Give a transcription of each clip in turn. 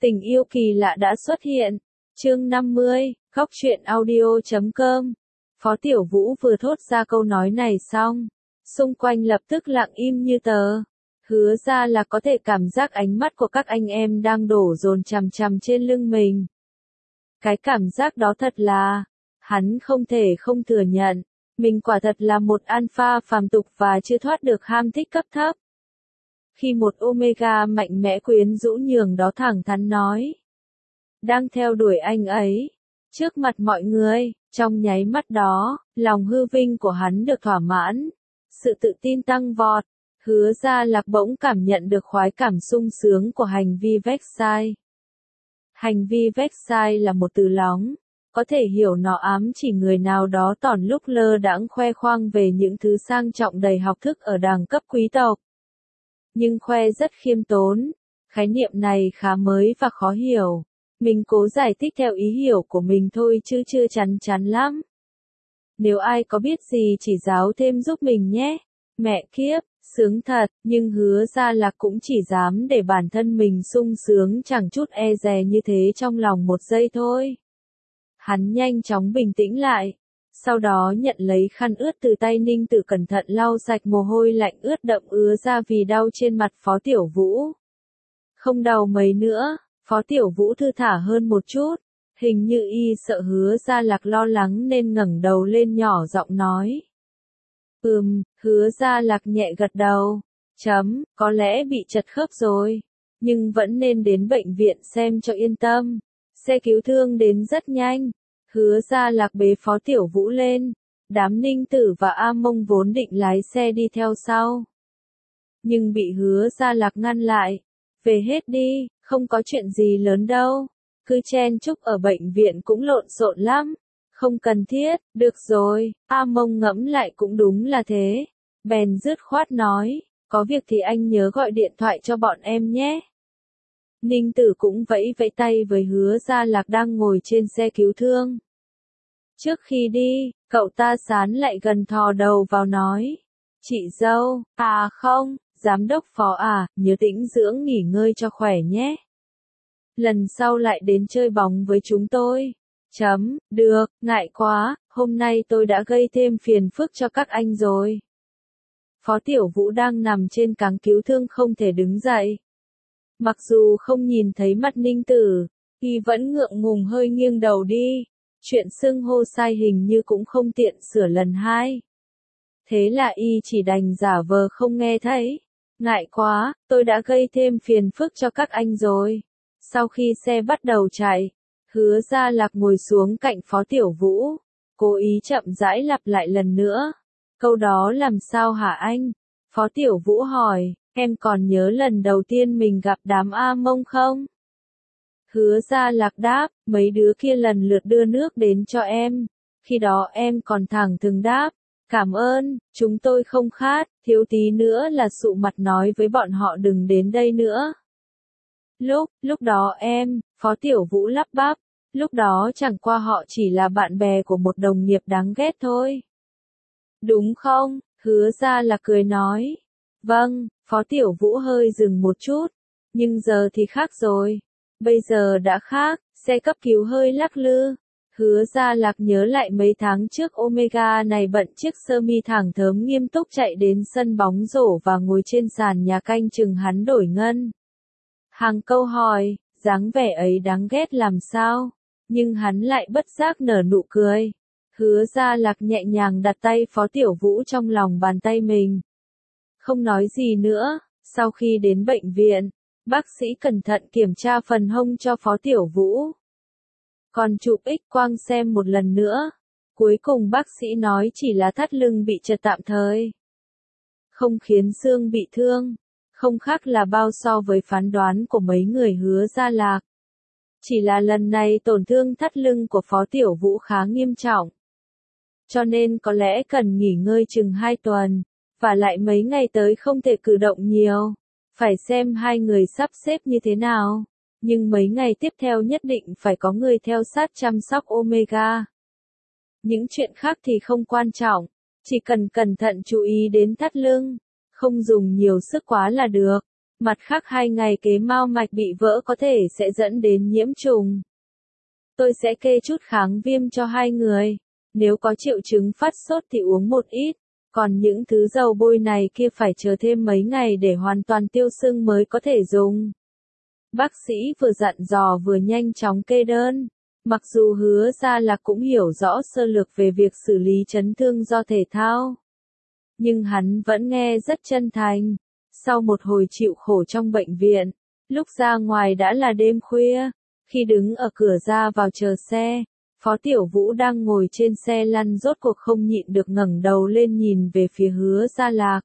Tình yêu kỳ lạ đã xuất hiện. Chương 50, Góc truyện audio.com. Phó Tiểu Vũ vừa thốt ra câu nói này xong, xung quanh lập tức lặng im như tờ. Hứa ra là có thể cảm giác ánh mắt của các anh em đang đổ dồn chằm chằm trên lưng mình. Cái cảm giác đó thật là, hắn không thể không thừa nhận, mình quả thật là một alpha phàm tục và chưa thoát được ham thích cấp thấp. Khi một Omega mạnh mẽ quyến rũ nhường đó thẳng thắn nói, đang theo đuổi anh ấy, trước mặt mọi người, trong nháy mắt đó, lòng hư vinh của hắn được thỏa mãn, sự tự tin tăng vọt, Hứa Gia Lạc bỗng cảm nhận được khoái cảm sung sướng của hành vi Versailles. Hành vi Versailles là một từ lóng, có thể hiểu nó ám chỉ người nào đó tỏn lúc lơ đãng khoe khoang về những thứ sang trọng đầy học thức ở đẳng cấp quý tộc. Nhưng khoe rất khiêm tốn, khái niệm này khá mới và khó hiểu. Mình cố giải thích theo ý hiểu của mình thôi chứ chưa chắn chắn lắm. Nếu ai có biết gì chỉ giáo thêm giúp mình nhé. Mẹ kiếp, sướng thật, nhưng Hứa Gia Lạc cũng chỉ dám để bản thân mình sung sướng chẳng chút e dè như thế trong lòng một giây thôi. Hắn nhanh chóng bình tĩnh lại, sau đó nhận lấy khăn ướt từ tay Ninh Tử cẩn thận lau sạch mồ hôi lạnh ướt đậm ứa ra vì đau trên mặt Phó Tiểu Vũ. Không đau mấy nữa, Phó Tiểu Vũ thư thả hơn một chút, hình như y sợ Hứa Gia Lạc lo lắng nên ngẩng đầu lên nhỏ giọng nói. Hứa Gia Lạc nhẹ gật đầu, có lẽ bị trật khớp rồi, nhưng vẫn nên đến bệnh viện xem cho yên tâm. Xe cứu thương đến rất nhanh, Hứa Gia Lạc bế Phó Tiểu Vũ lên, đám Ninh Tử và A Mông vốn định lái xe đi theo sau. Nhưng bị Hứa Gia Lạc ngăn lại, về hết đi, không có chuyện gì lớn đâu, cứ chen chúc ở bệnh viện cũng lộn xộn lắm. Không cần thiết, được rồi, A Mông ngẫm lại cũng đúng là thế. Bèn dứt khoát nói, có việc thì anh nhớ gọi điện thoại cho bọn em nhé. Ninh Tử cũng vẫy vẫy tay với Hứa Gia Lạc đang ngồi trên xe cứu thương. Trước khi đi, cậu ta sán lại gần thò đầu vào nói, chị dâu, à không, giám đốc Phó à, nhớ tĩnh dưỡng nghỉ ngơi cho khỏe nhé. Lần sau lại đến chơi bóng với chúng tôi. Được, ngại quá, hôm nay tôi đã gây thêm phiền phức cho các anh rồi. Phó Tiểu Vũ đang nằm trên cáng cứu thương không thể đứng dậy. Mặc dù không nhìn thấy mặt Ninh Tử, y vẫn ngượng ngùng hơi nghiêng đầu đi. Chuyện xưng hô sai hình như cũng không tiện sửa lần hai. Thế là y chỉ đành giả vờ không nghe thấy. Ngại quá, tôi đã gây thêm phiền phức cho các anh rồi. Sau khi xe bắt đầu chạy, Hứa Gia Lạc ngồi xuống cạnh Phó Tiểu Vũ, cố ý chậm rãi lặp lại lần nữa. Câu đó làm sao hả anh? Phó Tiểu Vũ hỏi, em còn nhớ lần đầu tiên mình gặp đám A Mông không? Hứa Gia Lạc đáp, mấy đứa kia lần lượt đưa nước đến cho em. Khi đó em còn thẳng thừng đáp, cảm ơn, chúng tôi không khát, thiếu tí nữa là sụ mặt nói với bọn họ đừng đến đây nữa. Lúc đó Phó Tiểu Vũ lắp bắp, lúc đó chẳng qua họ chỉ là bạn bè của một đồng nghiệp đáng ghét thôi. Đúng không? Hứa Gia Lạc cười nói. Vâng, Phó Tiểu Vũ hơi dừng một chút, nhưng giờ thì khác rồi. Bây giờ đã khác, xe cấp cứu hơi lắc lư. Hứa Gia Lạc nhớ lại mấy tháng trước Omega này bận chiếc sơ mi thẳng thớm nghiêm túc chạy đến sân bóng rổ và ngồi trên sàn nhà canh chừng hắn đổi ngân. Hàng câu hỏi, dáng vẻ ấy đáng ghét làm sao, nhưng hắn lại bất giác nở nụ cười. Hứa Gia Lạc nhẹ nhàng đặt tay Phó Tiểu Vũ trong lòng bàn tay mình. Không nói gì nữa, sau khi đến bệnh viện, bác sĩ cẩn thận kiểm tra phần hông cho Phó Tiểu Vũ. Còn chụp X-quang xem một lần nữa. Cuối cùng bác sĩ nói chỉ là thắt lưng bị trật tạm thời. Không khiến xương bị thương. Không khác là bao so với phán đoán của mấy người Hứa Gia Lạc. Chỉ là lần này tổn thương thắt lưng của Phó Tiểu Vũ khá nghiêm trọng. Cho nên có lẽ cần nghỉ ngơi chừng 2 tuần, và lại mấy ngày tới không thể cử động nhiều. Phải xem hai người sắp xếp như thế nào. Nhưng mấy ngày tiếp theo nhất định phải có người theo sát chăm sóc Omega. Những chuyện khác thì không quan trọng, chỉ cần cẩn thận chú ý đến thắt lưng, không dùng nhiều sức quá là được. Mặt khác 2 ngày kế mao mạch bị vỡ có thể sẽ dẫn đến nhiễm trùng. Tôi sẽ kê chút kháng viêm cho 2 người. Nếu có triệu chứng phát sốt thì uống một ít. Còn những thứ dầu bôi này kia phải chờ thêm mấy ngày để hoàn toàn tiêu sưng mới có thể dùng. Bác sĩ vừa dặn dò vừa nhanh chóng kê đơn. Mặc dù Hứa Gia Lạc cũng hiểu rõ sơ lược về việc xử lý chấn thương do thể thao. Nhưng hắn vẫn nghe rất chân thành. Sau một hồi chịu khổ trong bệnh viện, lúc ra ngoài đã là đêm khuya. Khi đứng ở cửa ra vào chờ xe, Phó Tiểu Vũ đang ngồi trên xe lăn rốt cuộc không nhịn được ngẩng đầu lên nhìn về phía Hứa Gia Lạc.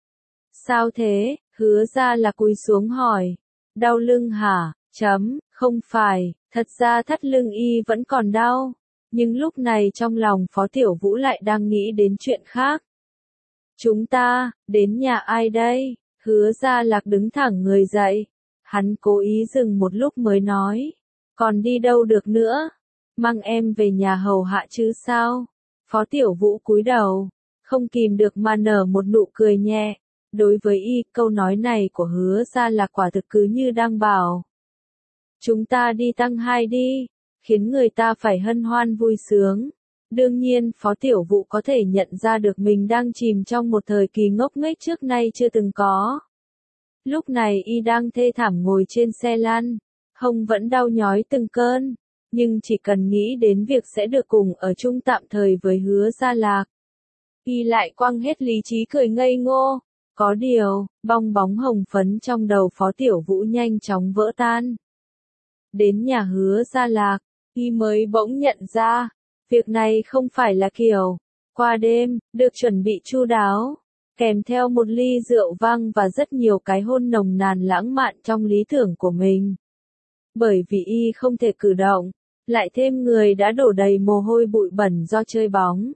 Sao thế? Hứa Gia Lạc cúi xuống hỏi. Đau lưng hả? Không phải, thật ra thắt lưng y vẫn còn đau. Nhưng lúc này trong lòng Phó Tiểu Vũ lại đang nghĩ đến chuyện khác. Chúng ta, đến nhà ai đây? Hứa Gia Lạc đứng thẳng người dậy. Hắn cố ý dừng một lúc mới nói. Còn đi đâu được nữa? Mang em về nhà hầu hạ chứ sao? Phó Tiểu Vũ cúi đầu, không kìm được mà nở một nụ cười nhẹ. Đối với y, câu nói này của Hứa Gia Lạc quả thực cứ như đang bảo. Chúng ta đi tăng 2 đi, khiến người ta phải hân hoan vui sướng. Đương nhiên, Phó Tiểu Vũ có thể nhận ra được mình đang chìm trong một thời kỳ ngốc nghếch trước nay chưa từng có. Lúc này y đang thê thảm ngồi trên xe lăn, hông vẫn đau nhói từng cơn, nhưng chỉ cần nghĩ đến việc sẽ được cùng ở chung tạm thời với Hứa Gia Lạc, y lại quăng hết lý trí cười ngây ngô. Có điều, bong bóng hồng phấn trong đầu Phó Tiểu Vũ nhanh chóng vỡ tan. Đến nhà Hứa Gia Lạc, y mới bỗng nhận ra, việc này không phải là kiểu qua đêm, được chuẩn bị chu đáo, kèm theo một ly rượu vang và rất nhiều cái hôn nồng nàn lãng mạn trong lý tưởng của mình. Bởi vì y không thể cử động, lại thêm người đã đổ đầy mồ hôi bụi bẩn do chơi bóng.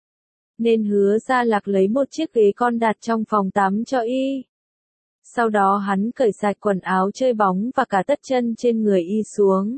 Nên Hứa Gia Lạc lấy một chiếc ghế con đặt trong phòng tắm cho y. Sau đó hắn cởi sạch quần áo chơi bóng và cả tất chân trên người y xuống.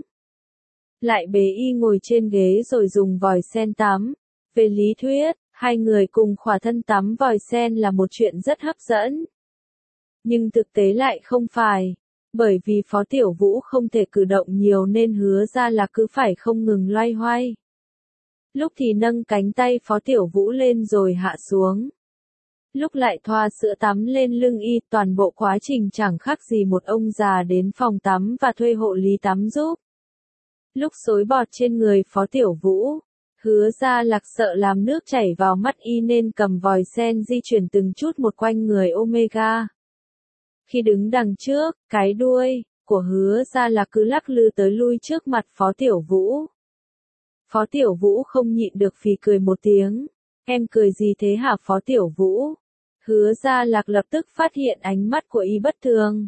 Lại bế y ngồi trên ghế rồi dùng vòi sen tắm. Về lý thuyết, 2 người cùng khỏa thân tắm vòi sen là một chuyện rất hấp dẫn. Nhưng thực tế lại không phải. Bởi vì Phó Tiểu Vũ không thể cử động nhiều nên Hứa Gia Lạc cứ phải không ngừng loay hoay. Lúc thì nâng cánh tay Phó Tiểu Vũ lên rồi hạ xuống. Lúc lại thoa sữa tắm lên lưng y, toàn bộ quá trình chẳng khác gì một ông già đến phòng tắm và thuê hộ lý tắm giúp. Lúc xối bọt trên người Phó Tiểu Vũ, Hứa Gia Lạc sợ làm nước chảy vào mắt y nên cầm vòi sen di chuyển từng chút một quanh người Omega. Khi đứng đằng trước, cái đuôi của Hứa Gia Lạc cứ lắc lư tới lui trước mặt Phó Tiểu Vũ. Phó Tiểu Vũ không nhịn được phì cười một tiếng. Em cười gì thế hả Phó Tiểu Vũ? Hứa Gia Lạc lập tức phát hiện ánh mắt của y bất thường.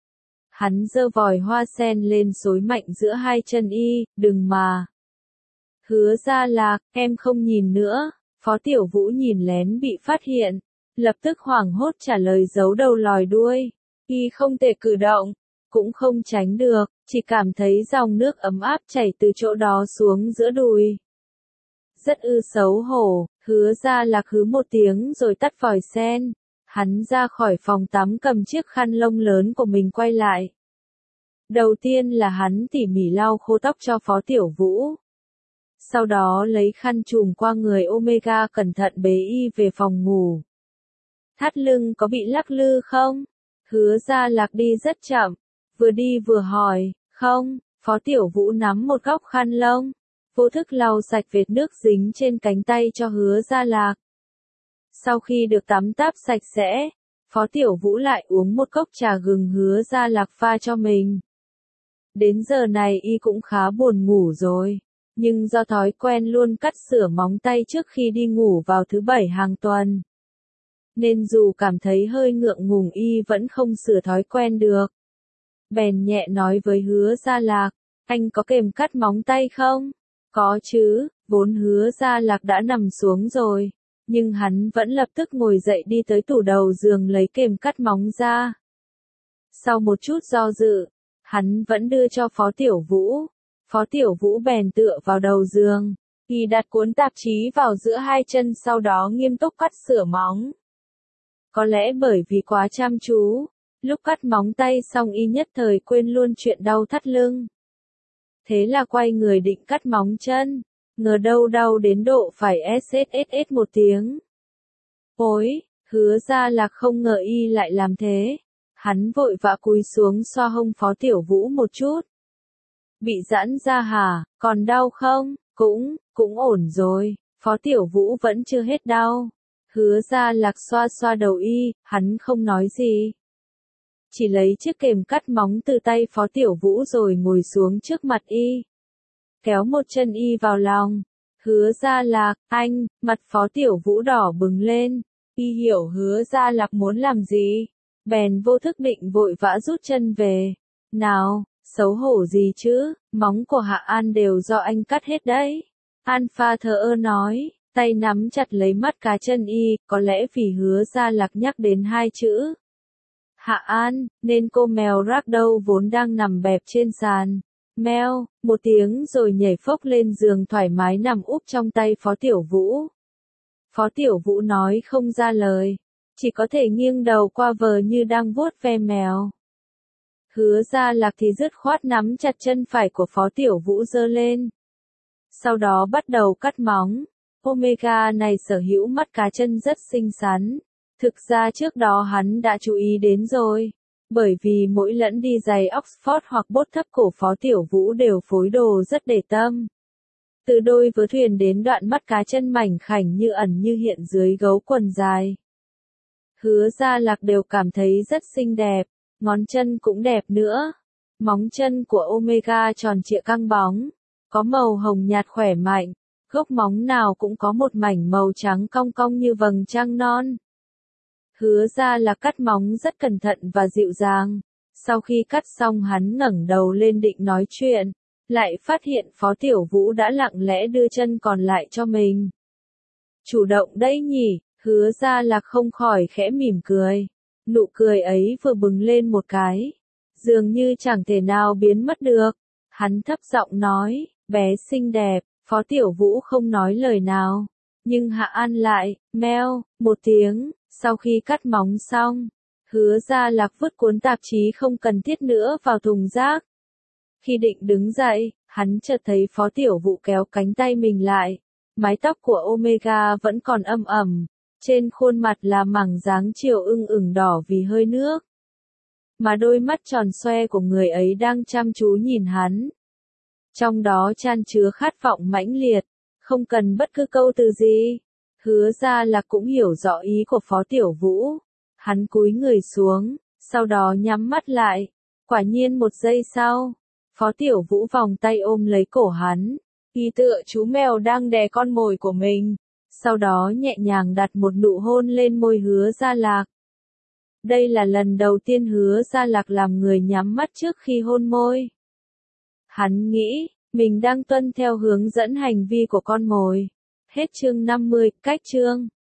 Hắn giơ vòi hoa sen lên xối mạnh giữa 2 chân y, đừng mà. Hứa Gia Lạc, em không nhìn nữa. Phó Tiểu Vũ nhìn lén bị phát hiện, lập tức hoảng hốt trả lời giấu đầu lòi đuôi. Y không thể cử động, cũng không tránh được, chỉ cảm thấy dòng nước ấm áp chảy từ chỗ đó xuống giữa đùi. Rất xấu hổ, Hứa Gia Lạc hứ một tiếng rồi tắt vòi sen. Hắn ra khỏi phòng tắm cầm chiếc khăn lông lớn của mình quay lại. Đầu tiên là hắn tỉ mỉ lau khô tóc cho Phó Tiểu Vũ. Sau đó lấy khăn trùm qua người Omega cẩn thận bế y về phòng ngủ. Thắt lưng có bị lắc lư không? Hứa Gia Lạc đi rất chậm, vừa đi vừa hỏi, không, Phó Tiểu Vũ nắm một góc khăn lông, vô thức lau sạch vệt nước dính trên cánh tay cho Hứa Gia Lạc. Sau khi được tắm táp sạch sẽ, Phó Tiểu Vũ lại uống một cốc trà gừng Hứa Gia Lạc pha cho mình. Đến giờ này y cũng khá buồn ngủ rồi, nhưng do thói quen luôn cắt sửa móng tay trước khi đi ngủ vào thứ 7 hàng tuần, nên dù cảm thấy hơi ngượng ngùng y vẫn không sửa thói quen được. Bèn nhẹ nói với Hứa Gia Lạc, anh có kềm cắt móng tay không? Có chứ, vốn Hứa Gia Lạc đã nằm xuống rồi, nhưng hắn vẫn lập tức ngồi dậy đi tới tủ đầu giường lấy kềm cắt móng ra. Sau một chút do dự, hắn vẫn đưa cho Phó Tiểu Vũ. Phó Tiểu Vũ bèn tựa vào đầu giường, y đặt cuốn tạp chí vào giữa 2 chân sau đó nghiêm túc cắt sửa móng. Có lẽ bởi vì quá chăm chú, Lúc cắt móng tay xong y nhất thời quên luôn chuyện đau thắt lưng. Thế là quay người định cắt móng chân, ngờ đâu đau đến độ phải SSSS một tiếng. Ôi, Hứa Gia Lạc không ngờ y lại làm thế. Hắn vội vã cúi xuống xoa hông Phó Tiểu Vũ một chút. Bị giãn ra hả, còn đau không? Cũng ổn rồi, Phó Tiểu Vũ vẫn chưa hết đau. Hứa Gia Lạc xoa xoa đầu y, hắn không nói gì. Chỉ lấy chiếc kềm cắt móng từ tay Phó Tiểu Vũ rồi ngồi xuống trước mặt y. Kéo một chân y vào lòng. Hứa Gia Lạc, anh, mặt Phó Tiểu Vũ đỏ bừng lên. Y hiểu Hứa Gia Lạc muốn làm gì. Bèn vô thức định vội vã rút chân về. Nào, xấu hổ gì chứ, móng của Hạ An đều do anh cắt hết đấy. Alpha thờ ơ nói, tay nắm chặt lấy mắt cá chân y, có lẽ vì Hứa Gia Lạc nhắc đến hai chữ Hạ An, nên cô mèo Ragdoll vốn đang nằm bẹp trên sàn. Meo, một tiếng rồi nhảy phốc lên giường thoải mái nằm úp trong tay Phó Tiểu Vũ. Phó Tiểu Vũ nói không ra lời, chỉ có thể nghiêng đầu qua vờ như đang vuốt ve mèo. Hứa Gia Lạc thì dứt khoát nắm chặt chân phải của Phó Tiểu Vũ giơ lên. Sau đó bắt đầu cắt móng. Omega này sở hữu mắt cá chân rất xinh xắn. Thực ra trước đó hắn đã chú ý đến rồi. Bởi vì mỗi lẫn đi giày Oxford hoặc bốt thấp cổ Phó Tiểu Vũ đều phối đồ rất để tâm. Từ đôi vớ thuyền đến đoạn mắt cá chân mảnh khảnh như ẩn như hiện dưới gấu quần dài. Hứa Gia Lạc đều cảm thấy rất xinh đẹp, ngón chân cũng đẹp nữa. Móng chân của Omega tròn trịa căng bóng, có màu hồng nhạt khỏe mạnh, gốc móng nào cũng có một mảnh màu trắng cong cong như vầng trăng non. Hứa Gia Lạc cắt móng rất cẩn thận và dịu dàng. Sau khi cắt xong hắn ngẩng đầu lên định nói chuyện, lại phát hiện Phó Tiểu Vũ đã lặng lẽ đưa chân còn lại cho mình. Chủ động đấy nhỉ, Hứa Gia Lạc không khỏi khẽ mỉm cười. Nụ cười ấy vừa bừng lên một cái, dường như chẳng thể nào biến mất được. Hắn thấp giọng nói, bé xinh đẹp. Phó Tiểu Vũ không nói lời nào, nhưng Hạ An lại, meo, một tiếng. Sau khi cắt móng xong, Hứa Gia Lạc vứt cuốn tạp chí không cần thiết nữa vào thùng rác. Khi định đứng dậy, hắn chợt thấy Phó Tiểu Vũ kéo cánh tay mình lại. Mái tóc của Omega vẫn còn âm ẩm, trên khuôn mặt là mảng dáng chiều ửng đỏ vì hơi nước. Mà đôi mắt tròn xoe của người ấy đang chăm chú nhìn hắn. Trong đó chan chứa khát vọng mãnh liệt, không cần bất cứ câu từ gì. Hứa Gia Lạc cũng hiểu rõ ý của Phó Tiểu Vũ. Hắn cúi người xuống, sau đó nhắm mắt lại. Quả nhiên một giây sau, Phó Tiểu Vũ vòng tay ôm lấy cổ hắn. Y tựa chú mèo đang đè con mồi của mình. Sau đó nhẹ nhàng đặt một nụ hôn lên môi Hứa Gia Lạc. Đây là lần đầu tiên Hứa Gia Lạc làm người nhắm mắt trước khi hôn môi. Hắn nghĩ, mình đang tuân theo hướng dẫn hành vi của con mồi. Hết chương 50, cách chương.